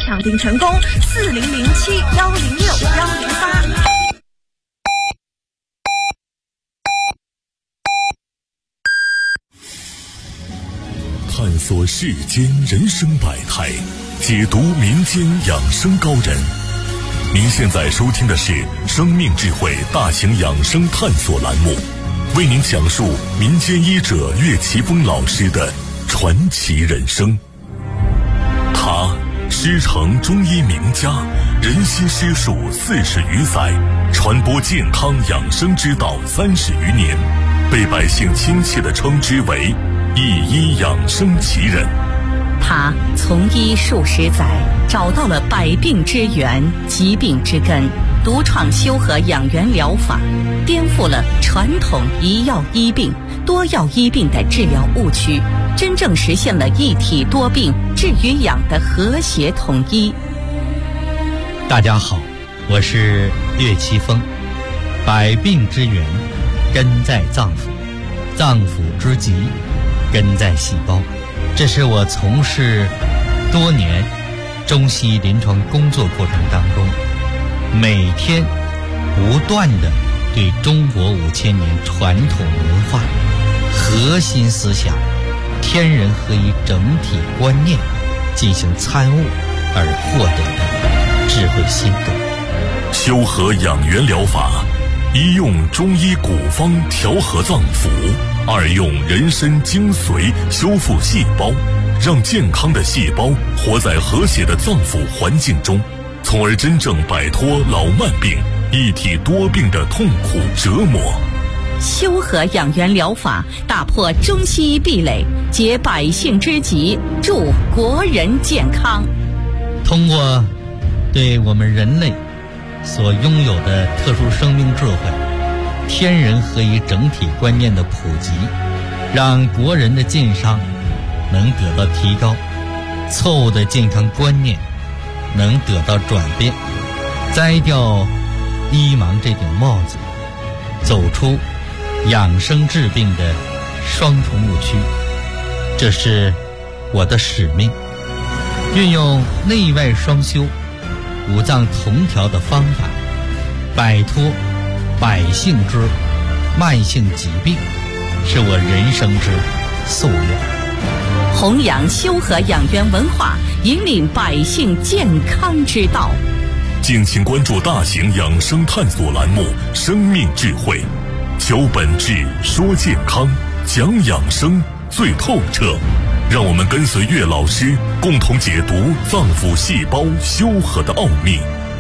抢订成功，4007-106-108。 探索世间人生百态，解读民间养生高人。您现在收听的是生命智慧大型养生探索栏目，为您讲述民间医者岳奇峰老师的传奇人生。他师承中医名家，人心师术40余载，传播健康养生之道30余年，被百姓亲切地称之为一医养生奇人。 他从医数十载，找到了百病之源、疾病之根，独创修和养元疗法，颠覆了传统一药医病、多药医病的治疗误区，真正实现了一体多病、治与养的和谐统一。 大家好，我是岳奇峰。百病之源根在脏腑，脏腑之疾根在细胞。这是我从事多年中西医临床工作过程当中，每天不断地对中国5000年传统文化核心思想天人合一整体观念进行参悟而获得的智慧心得。 修和养元疗法，一用中医古方调和脏腑，二用人参精髓修复细胞，让健康的细胞活在和谐的脏腑环境中，从而真正摆脱老慢病、一体多病的痛苦折磨。 修和养元疗法打破中西医壁垒，解百姓之急，助国人健康。 通过对我们人类所拥有的特殊生命智慧、天人合一整体观念的普及，让国人的健康能得到提高，错误的健康观念能得到转变，摘掉医盲这顶帽子，走出养生治病的双重误区。这是我的使命，运用内外双修、五脏同调的方法，摆脱百姓之慢性疾病，是我人生之夙愿。 弘扬修和养元文化，引领百姓健康之道。 敬请关注大型养生探索栏目《生命智慧》，求本质，说健康，讲养生最透彻。让我们跟随岳老师，共同解读脏腑细胞修和的奥秘。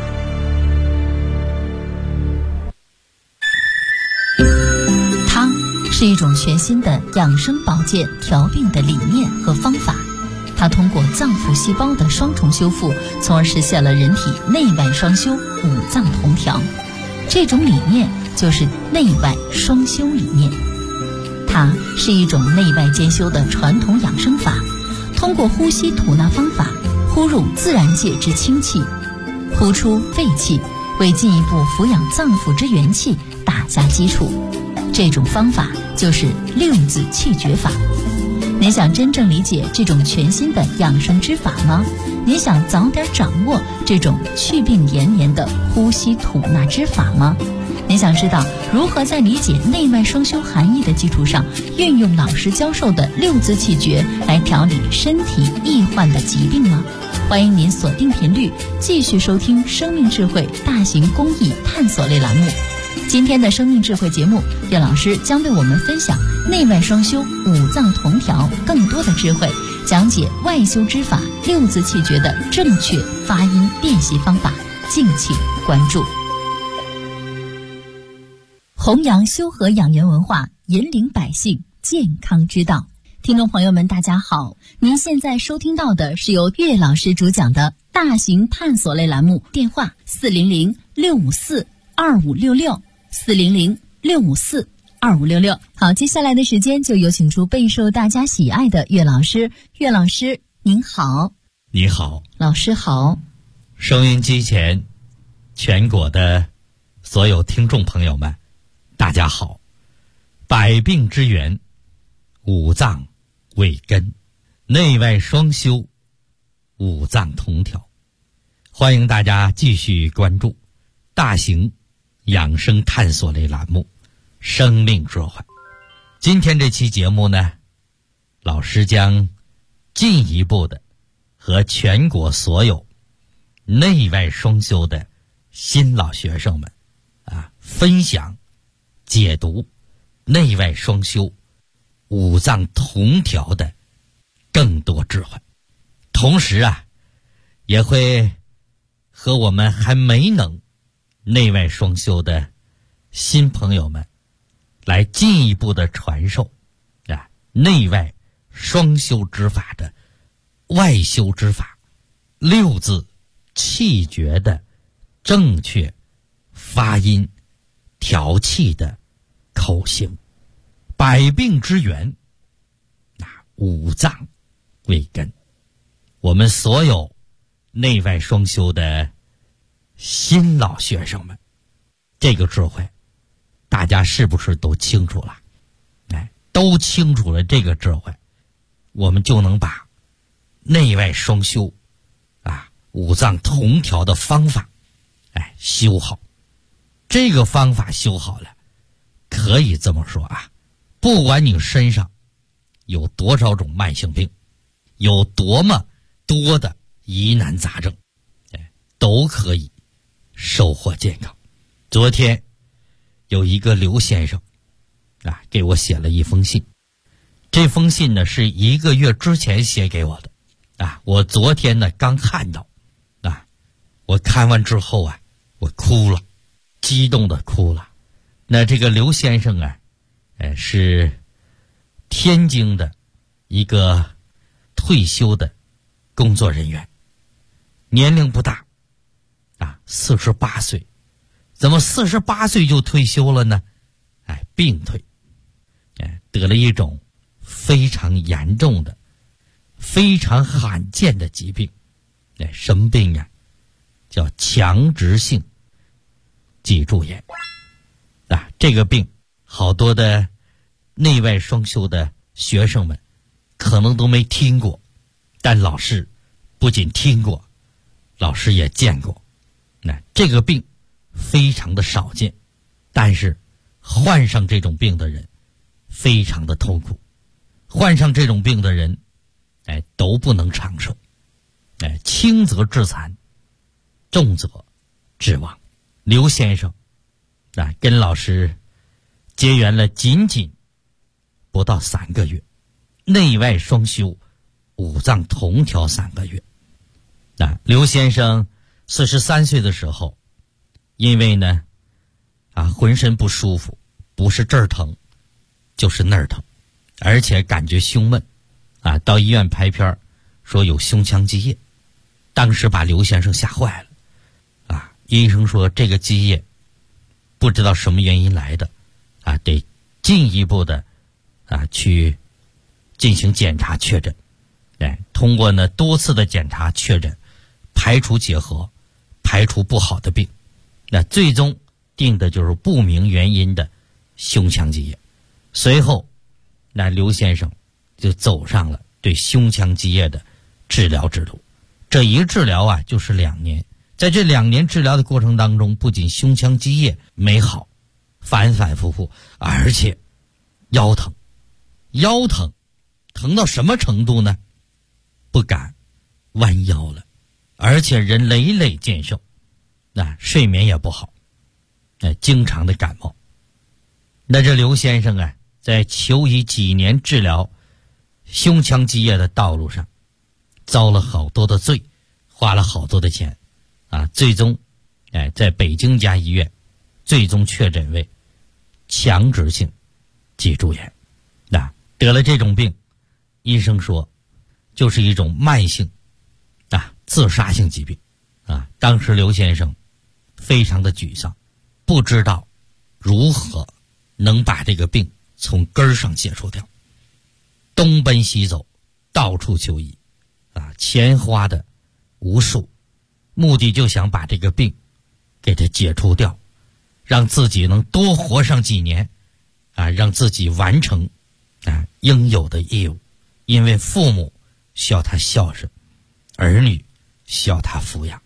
汤是一种全新的养生保健调病的理念和方法，它通过脏腑细胞的双重修复，从而实现了人体内外双修、五脏同调。这种理念就是内外双修理念。它是一种内外兼修的传统养生法，通过呼吸吐纳方法，呼入自然界之清气，呼出废气，为进一步抚养脏腑之元气打下基础。这种方法就是六字气诀法。您想真正理解这种全新的养生之法吗？您想早点掌握这种祛病延年的呼吸吐纳之法吗？您想知道如何在理解内外双修含义的基础上，运用老师教授的六字气诀来调理身体易患的疾病吗？欢迎您锁定频率，继续收听生命智慧大型公益探索类栏目。今天的生命智慧节目，岳老师将为我们分享内外双修、五脏同调更多的智慧，讲解外修之法六字气诀的正确发音练习方法，敬请关注。弘扬修和养元文化，引领百姓健康之道。听众朋友们大家好，您现在收听到的是由岳老师主讲的大型探索类栏目，电话400-654-2566 400-654-2566。好，接下来的时间就有请出备受大家喜爱的岳老师。岳老师您好。 你好。 老师好。 收音机前全国的所有听众朋友们大家好。百病之源，五脏为根，内外双修，五脏同调。 欢迎大家继续关注大型养生探索类栏目《生命智慧》。今天这期节目呢，老师将进一步的和全国所有内外双修的新老学生们分享解读内外双修五脏同调的更多智慧，同时也会和我们还没能内外双修的新朋友们来进一步的传授内外双修之法的外修之法六字气诀的正确发音调气的口型。百病之源五脏为根。我们所有内外双修的新老学生们，这个智慧大家是不是都清楚了？都清楚了这个智慧，我们就能把内外双修五脏同调的方法修好。这个方法修好了，可以这么说不管你身上有多少种慢性病，有多么多的疑难杂症，都可以收获健康。昨天有一个刘先生给我写了一封信，这封信呢是1个月之前写给我的我昨天呢刚看到我看完之后我哭了，激动的哭了。那这个刘先生是天津的一个退休的工作人员，年龄不大48岁。怎么48岁就退休了呢？病退，得了一种非常严重的非常罕见的疾病。什么病叫强直性脊柱炎。这个病好多的内外双修的学生们可能都没听过，但老师不仅听过，老师也见过。这个病非常的少见，但是患上这种病的人非常的痛苦，患上这种病的人都不能长寿，轻则致残，重则致亡。刘先生跟老师结缘了仅仅不到3个月，内外双修五脏同调3个月。刘先生43岁的时候，因为呢浑身不舒服，不是这儿疼就是那儿疼，而且感觉胸闷到医院拍片说有胸腔积液，当时把刘先生吓坏了医生说这个积液不知道什么原因来的得进一步的去进行检查确诊。通过呢多次的检查确诊，排除结核，排除不好的病，最终定的就是不明原因的胸腔积液。随后刘先生就走上了对胸腔积液的治疗之路。这一治疗就是2年。在这2年治疗的过程当中，不仅胸腔积液没好，反反复复，而且腰疼疼到什么程度呢？不敢弯腰了，而且人累累健寿，睡眠也不好，经常的感冒。这刘先生在求医几年治疗胸腔积液的道路上遭了好多的罪，花了好多的钱最终在北京家医院最终确诊为强直性脊柱炎。得了这种病，医生说就是一种慢性自杀性疾病当时刘先生非常的沮丧，不知道如何能把这个病从根儿上解除掉，东奔西走，到处求医钱花的无数，目的就想把这个病给它解除掉，让自己能多活上几年让自己完成应有的义务。因为父母需要他孝顺，儿女需要他抚养，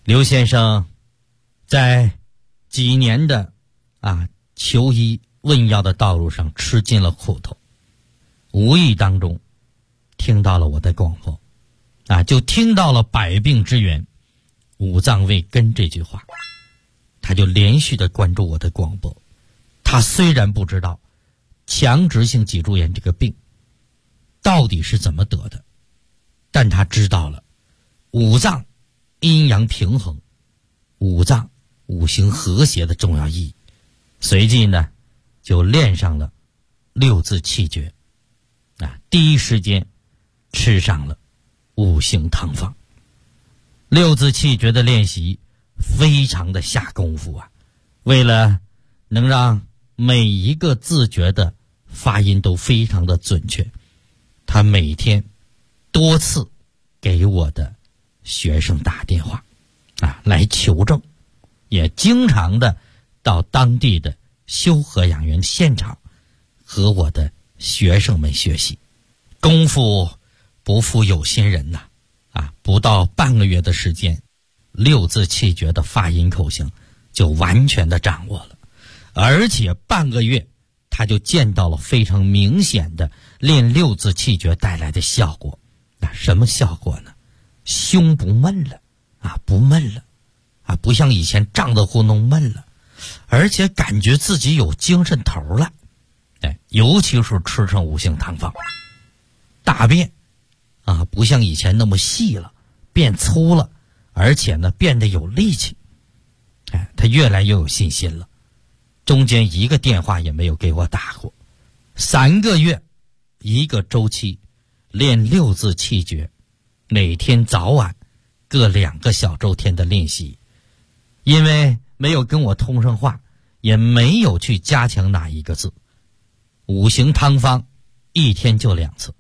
刘先生在几年的求医问药的道路上吃尽了苦头，无意当中听到了我的广播就听到了百病之源五脏未根这句话，他就连续的关注我的广播。他虽然不知道强直性脊柱炎这个病到底是怎么得的，但他知道了五脏阴阳平衡、五脏五行和谐的重要意义，随即呢就练上了六字气诀第一时间吃上了五行汤方。六字气诀的练习非常的下功夫为了能让每一个字诀的发音都非常的准确，他每天多次给我的学生打电话来求证，也经常的到当地的修和养元现场和我的学生们学习。功夫不负有心人不到半个月的时间，六字气诀的发音口型就完全的掌握了，而且半个月他就见到了非常明显的练六字气诀带来的效果。什么效果呢？胸不闷了不闷了不像以前胀得糊弄闷了，而且感觉自己有精神头了。尤其是吃上五行汤方，大便不像以前那么细了，变粗了，而且呢变得有力气。他越来越有信心了，中间一个电话也没有给我打过。3个月一个周期练六字气诀，每天早晚各2个小周天的练习。因为没有跟我通上话，也没有去加强哪一个字，五行汤方一天就2次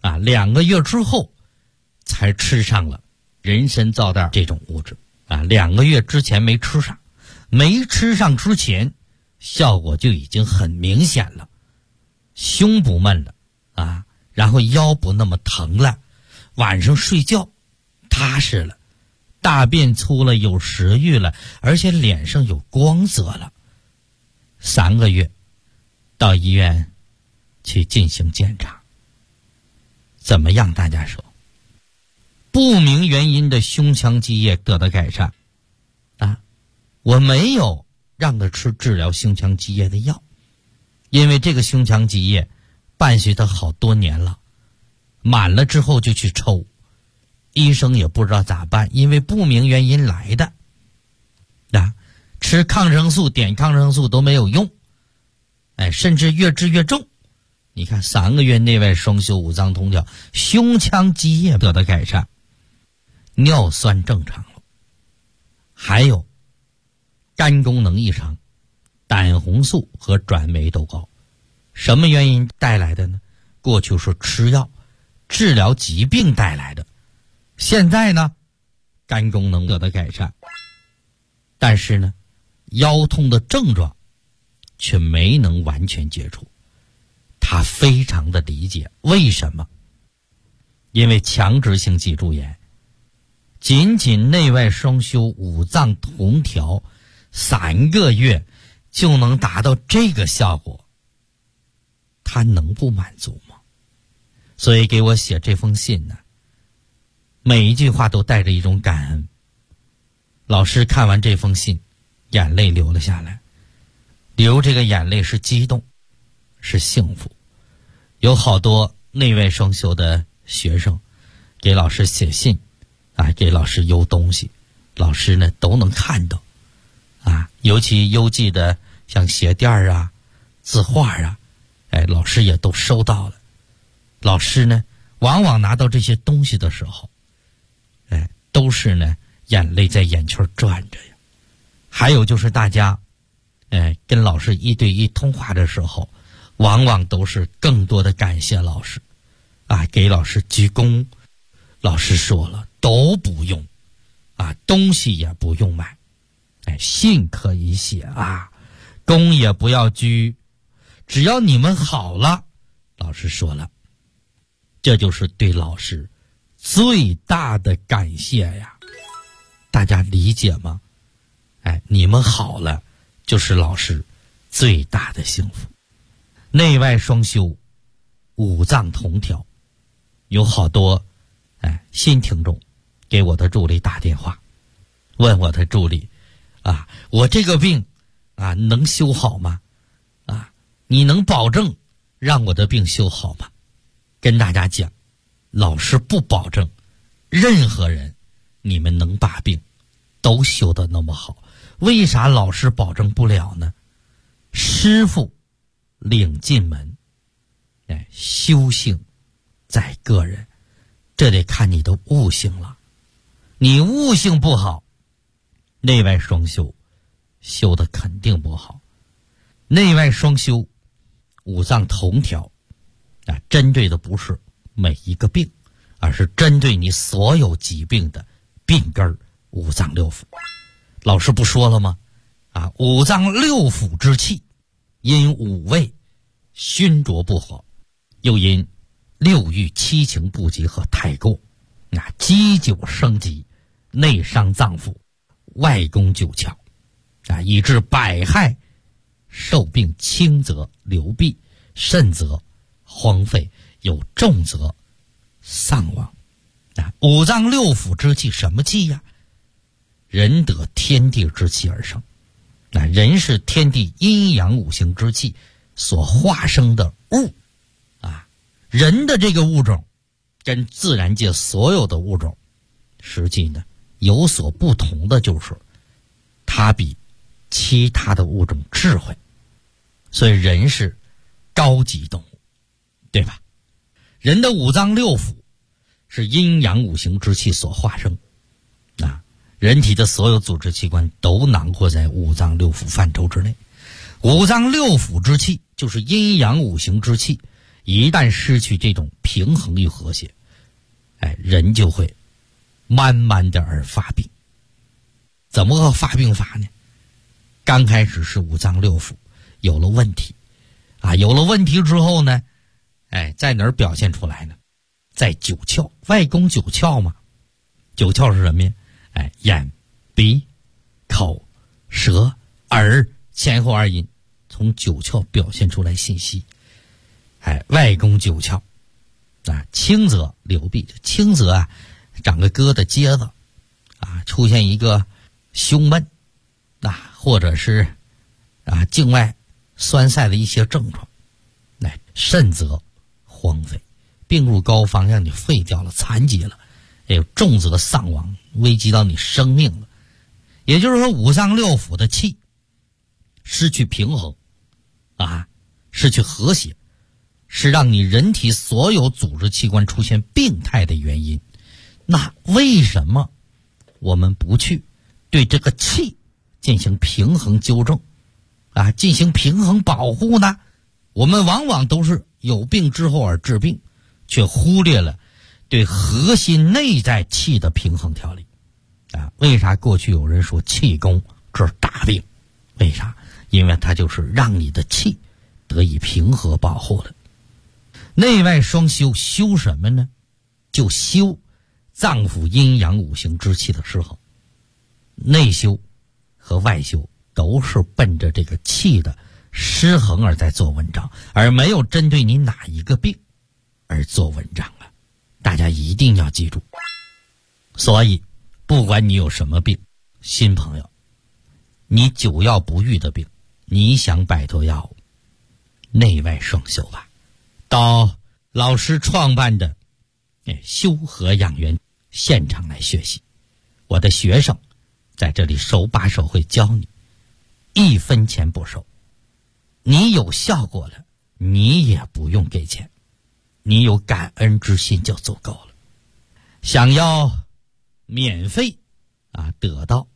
2个月之后才吃上了人参皂苷这种物质2个月之前没吃上，没吃上之前效果就已经很明显了，胸不闷了然后腰不那么疼了，晚上睡觉踏实了，大便粗了，有食欲了，而且脸上有光泽了。3个月到医院去进行检查，怎么样？大家说，不明原因的胸腔积液得到改善我没有让他吃治疗胸腔积液的药，因为这个胸腔积液伴随他好多年了，满了之后就去抽，医生也不知道咋办，因为不明原因来的吃抗生素点抗生素都没有用甚至越治越重。你看3个月内外双修，五脏通调，胸腔积液得到改善，尿酸正常了，还有肝功能异常，胆红素和转酶都高。什么原因带来的呢？过去是吃药治疗疾病带来的，现在呢肝功能得到改善，但是呢腰痛的症状却没能完全解除。他非常的理解为什么，因为强直性脊柱炎仅仅内外双修，五脏同调，3个月就能达到这个效果，他能不满足吗？所以给我写这封信呢，每一句话都带着一种感恩。老师看完这封信，眼泪流了下来，流这个眼泪是激动，是幸福。有好多内外双修的学生给老师写信给老师邮东西，老师呢都能看到尤其邮寄的像鞋垫字画老师也都收到了。老师呢往往拿到这些东西的时候都是呢眼泪在眼圈转着呀。还有就是大家跟老师1对1通话的时候，往往都是更多的感谢老师给老师鞠躬。老师说了都不用东西也不用买信可以写躬也不要鞠，只要你们好了。老师说了，这就是对老师最大的感谢呀。 大家理解吗？你们好了，就是老师最大的幸福。内外双修，五脏同调。有好多新听众给我的助理打电话，问我的助理我这个病能修好吗？你能保证让我的病修好吗？跟大家讲，老师不保证任何人你们能把病都修得那么好。为啥老师保证不了呢？师傅领进门，修行在个人，这得看你的悟性了。你悟性不好，内外双修修的肯定不好。内外双修，五脏同调，针对的不是每一个病，而是针对你所有疾病的病根五脏六腑。老师不说了吗？五脏六腑之气，因五味熏灼不和，又因六欲七情不及和太过，积久生疾，内伤脏腑，外攻九窍，以致百害，受病轻则流弊，甚则荒废，有重则丧亡。五脏六腑之气什么气呀？人得天地之气而生，人是天地阴阳五行之气所化生的物人的这个物种跟自然界所有的物种实际呢有所不同的，就是它比其他的物种智慧，所以人是高级动物，对吧？人的五脏六腑是阴阳五行之气所化生人体的所有组织器官都囊括在五脏六腑范畴之内。五脏六腑之气就是阴阳五行之气，一旦失去这种平衡与和谐，人就会慢慢的而发病。怎么个发病法呢？刚开始是五脏六腑有了问题有了问题之后呢，在哪儿表现出来呢？在九窍，外攻九窍嘛。九窍是什么呀？眼、鼻、口、舌、耳，前后二阴，从九窍表现出来信息。外攻九窍轻则流弊，轻则长个疙瘩疖子出现一个胸闷或者是境外栓塞的一些症状，甚则荒废，病入膏肓，让你废掉了，残疾了，重则丧亡，危及到你生命了。也就是说，五脏六腑的气失去平衡失去和谐，是让你人体所有组织器官出现病态的原因。那为什么我们不去对这个气进行平衡纠正进行平衡保护呢？我们往往都是有病之后而治病，却忽略了对核心内在气的平衡调理为啥过去有人说气功这是大病？为啥？因为它就是让你的气得以平和保护了。内外双修，修什么呢？就修脏腑阴阳五行之气的时候，内修和外修都是奔着这个气的失衡而在做文章，而没有针对你哪一个病而做文章大家一定要记住。所以不管你有什么病，新朋友，你久药不愈的病，你想摆脱药物，内外双修吧。到老师创办的修和养元现场来学习，我的学生在这里手把手会教你，1分钱不收。你有效果了，你也不用给钱，你有感恩之心就足够了。想要免费得到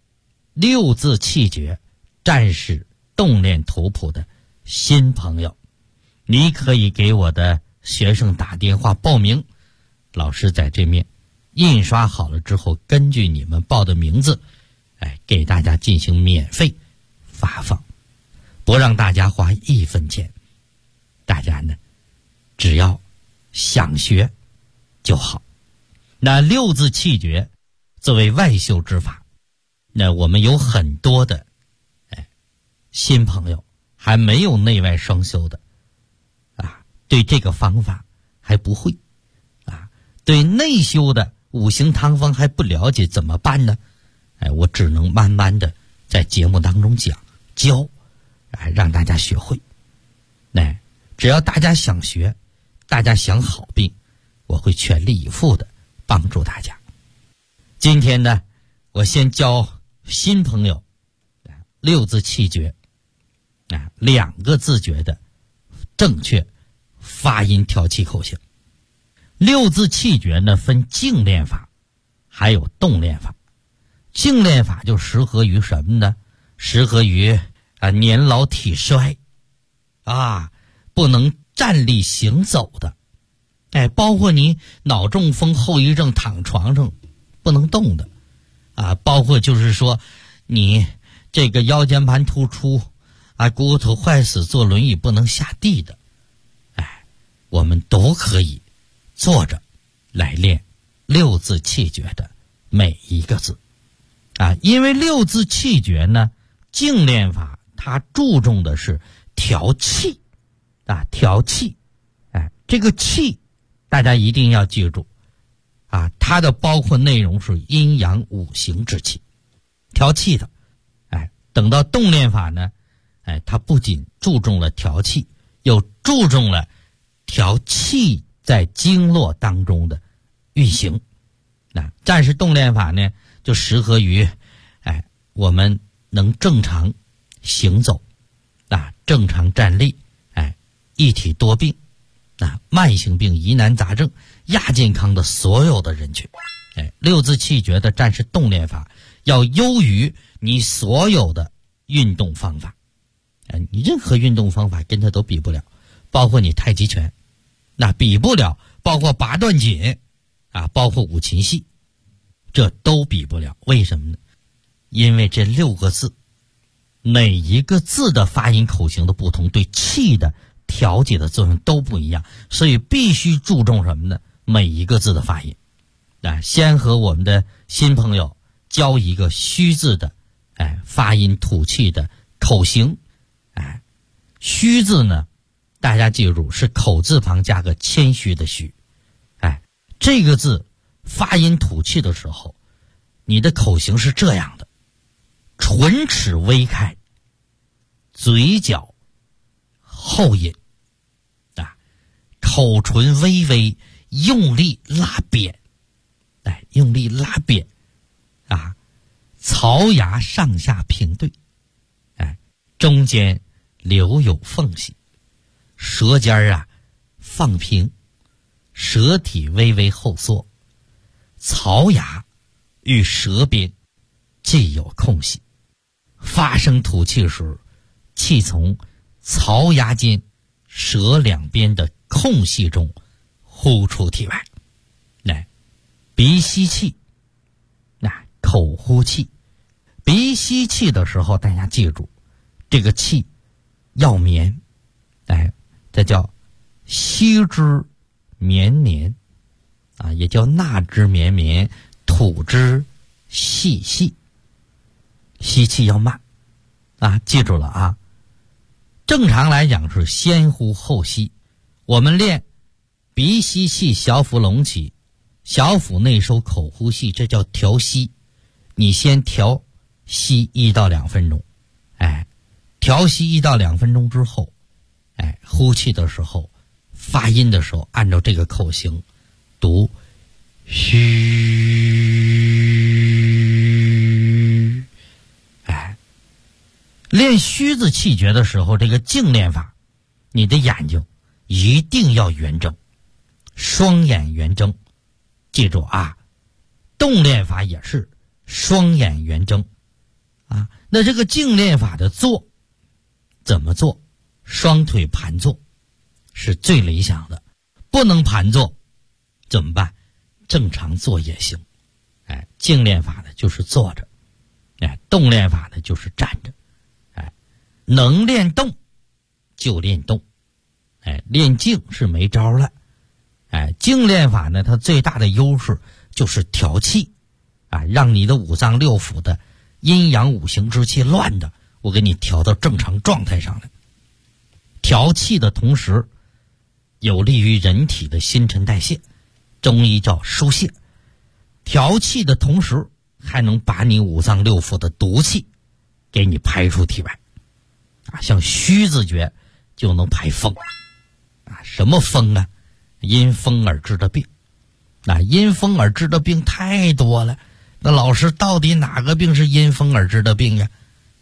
6字气诀战士动练图谱的新朋友，你可以给我的学生打电话报名，老师在这面印刷好了之后，根据你们报的名字给大家进行免费发放，不让大家花1分钱。大家呢只要想学就好。那6字气诀作为外修之法， 那我们有很多的新朋友还没有内外双修的对这个方法还不会对内修的五行汤方还不了解，怎么办呢？我只能慢慢的在节目当中教让大家学会。只要大家想学，大家想好病，我会全力以赴的帮助大家。今天呢，我先教新朋友六字气诀2个字诀的正确发音调气口型。六字气诀呢，分静练法还有动练法。静练法就适合于什么呢？适合于年老体衰不能站立行走的，包括你脑中风后遗症躺床上不能动的包括就是说你这个腰间盘突出骨头坏死坐轮椅不能下地的，我们都可以坐着来练六字气诀的每一个字因为六字气诀呢，静练法它注重的是调气调气这个气大家一定要记住它的包括内容是阴阳五行之气，调气的等到动练法呢它不仅注重了调气，又注重了调气在经络当中的运行。战士动练法呢，就适合于我们能正常行走正常站立一体多病慢性病疑难杂症亚健康的所有的人群。六字气诀的战士动练法要优于你所有的运动方法你任何运动方法跟它都比不了，包括你太极拳比不了，包括八段锦包括五禽戏，这都比不了。为什么呢？因为这6个字每一个字的发音口型的不同，对气的调节的作用都不一样，所以必须注重什么呢？每一个字的发音先和我们的新朋友教一个虚字的发音吐气的口型虚字呢，大家记住是口字旁加个谦虚的虚这个字发音吐气的时候，你的口型是这样的：唇齿微开，嘴角后引口唇微微用力拉扁用力拉扁槽牙上下平对中间留有缝隙，舌尖放平，舌体微微后缩，槽牙与舌边既有空隙，发声吐气时，气从槽牙间舌两边的空隙中呼出体外。鼻吸气口呼气。鼻吸气的时候，大家记住这个气要绵这叫吸之绵绵也叫纳之绵绵，吐之细细。吸气要慢记住了正常来讲是先呼后吸，我们练鼻吸气，小腹隆起，小腹内收，口呼气，这叫调息。你先调息1到2分钟调息1到2分钟之后呼气的时候，发音的时候按照这个口型读虚。练虚字气诀的时候，这个静练法你的眼睛一定要圆睁，双眼圆睁。记住动练法也是双眼圆睁那这个静练法的坐怎么做？双腿盘坐是最理想的，不能盘坐怎么办？正常坐也行静练法的就是坐着动练法的就是站着能练动就练动练静是没招了静练法呢，它最大的优势就是调气让你的五脏六腑的阴阳五行之气乱的，我给你调到正常状态上来。调气的同时，有利于人体的新陈代谢，中医叫疏泄。调气的同时，还能把你五脏六腑的毒气给你排出体外。像虚字诀就能排风。什么风啊？因风而致的病。因风而致的病太多了。那老师到底哪个病是因风而致的病呀？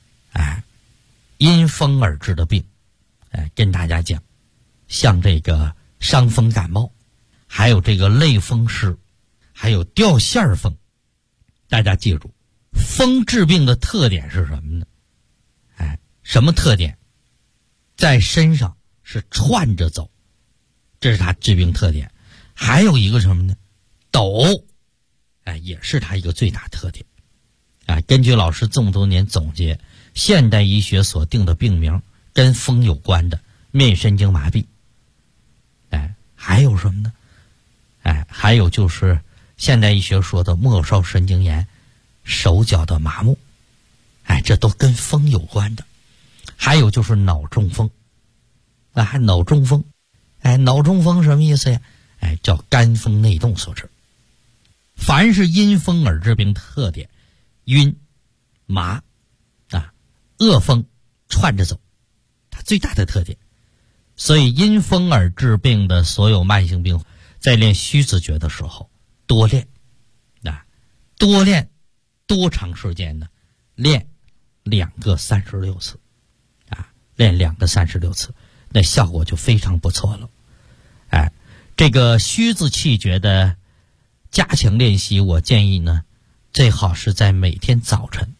因风而致的病，跟大家讲，像这个伤风感冒，还有这个类风湿，还有掉线风。大家记住，风治病的特点是什么呢？什么特点？在身上是串着走，这是它治病特点。还有一个什么呢？抖，也是它一个最大特点。根据老师这么多年总结，现代医学所定的病名跟风有关的，面神经麻痹。还有什么呢？还有就是现代医学说的末梢神经炎、手脚的麻木，这都跟风有关的。还有就是脑中风，脑中风，脑中风什么意思呀？叫肝风内动所致。凡是因风而致病特点，晕、麻、恶风串着走，它最大的特点。所以因风而致病的所有慢性病，在练虚字诀的时候多练，多练多长时间呢？练2个36次，练2个36次，那效果就非常不错了。这个虚字气诀的加强练习，我建议呢，最好是在每天早晨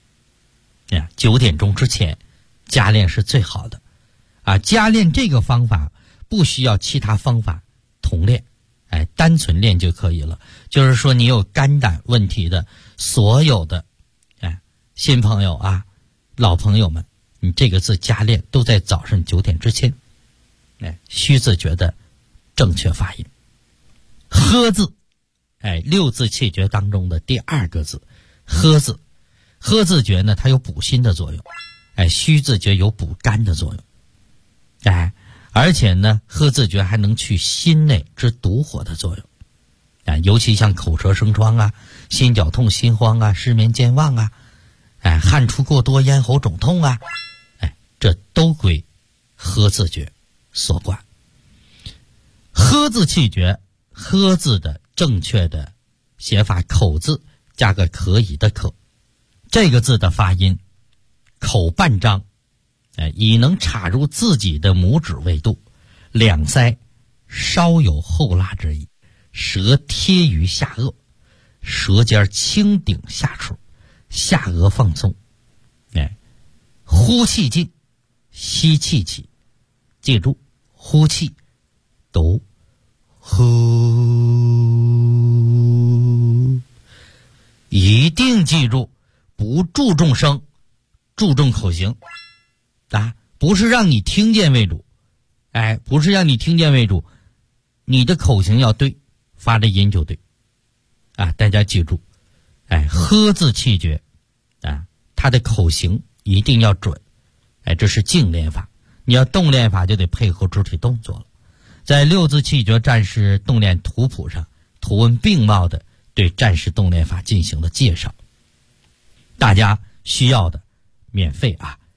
9点钟之前加练是最好的。加练这个方法不需要其他方法同练，单纯练就可以了。就是说你有肝胆问题的所有的新朋友老朋友们，你这个字加练都在早上9点之前。虚字诀的正确发音，呵字，6字气诀当中的第2个字，呵字。呵字诀呢，它有补心的作用，虚字诀有补肝的作用。而且呢，呵字诀还能去心内之毒火的作用。尤其像口舌生疮心绞痛、心慌失眠健忘汗出过多、咽喉肿痛这都归呵字诀所管。呵字气诀，呵字的正确的写法，口字加个可以的可，这个字的发音口半张，以能插入自己的拇指为度，两腮稍有后拉之意，舌贴于下颚，舌尖轻顶下齿，下颚放松。呼气进，吸气起，记住呼气读呼，一定记住不注重声，注重口型不是让你听见为主，不是让你听见为主，你的口型要对，发的音就对大家记住呵字气诀它的口型一定要准，这是静练法。你要动练法就得配合肢体动作了。在6字气诀战士动练图谱上，图文并茂的对战士动练法进行了介绍，大家需要的免费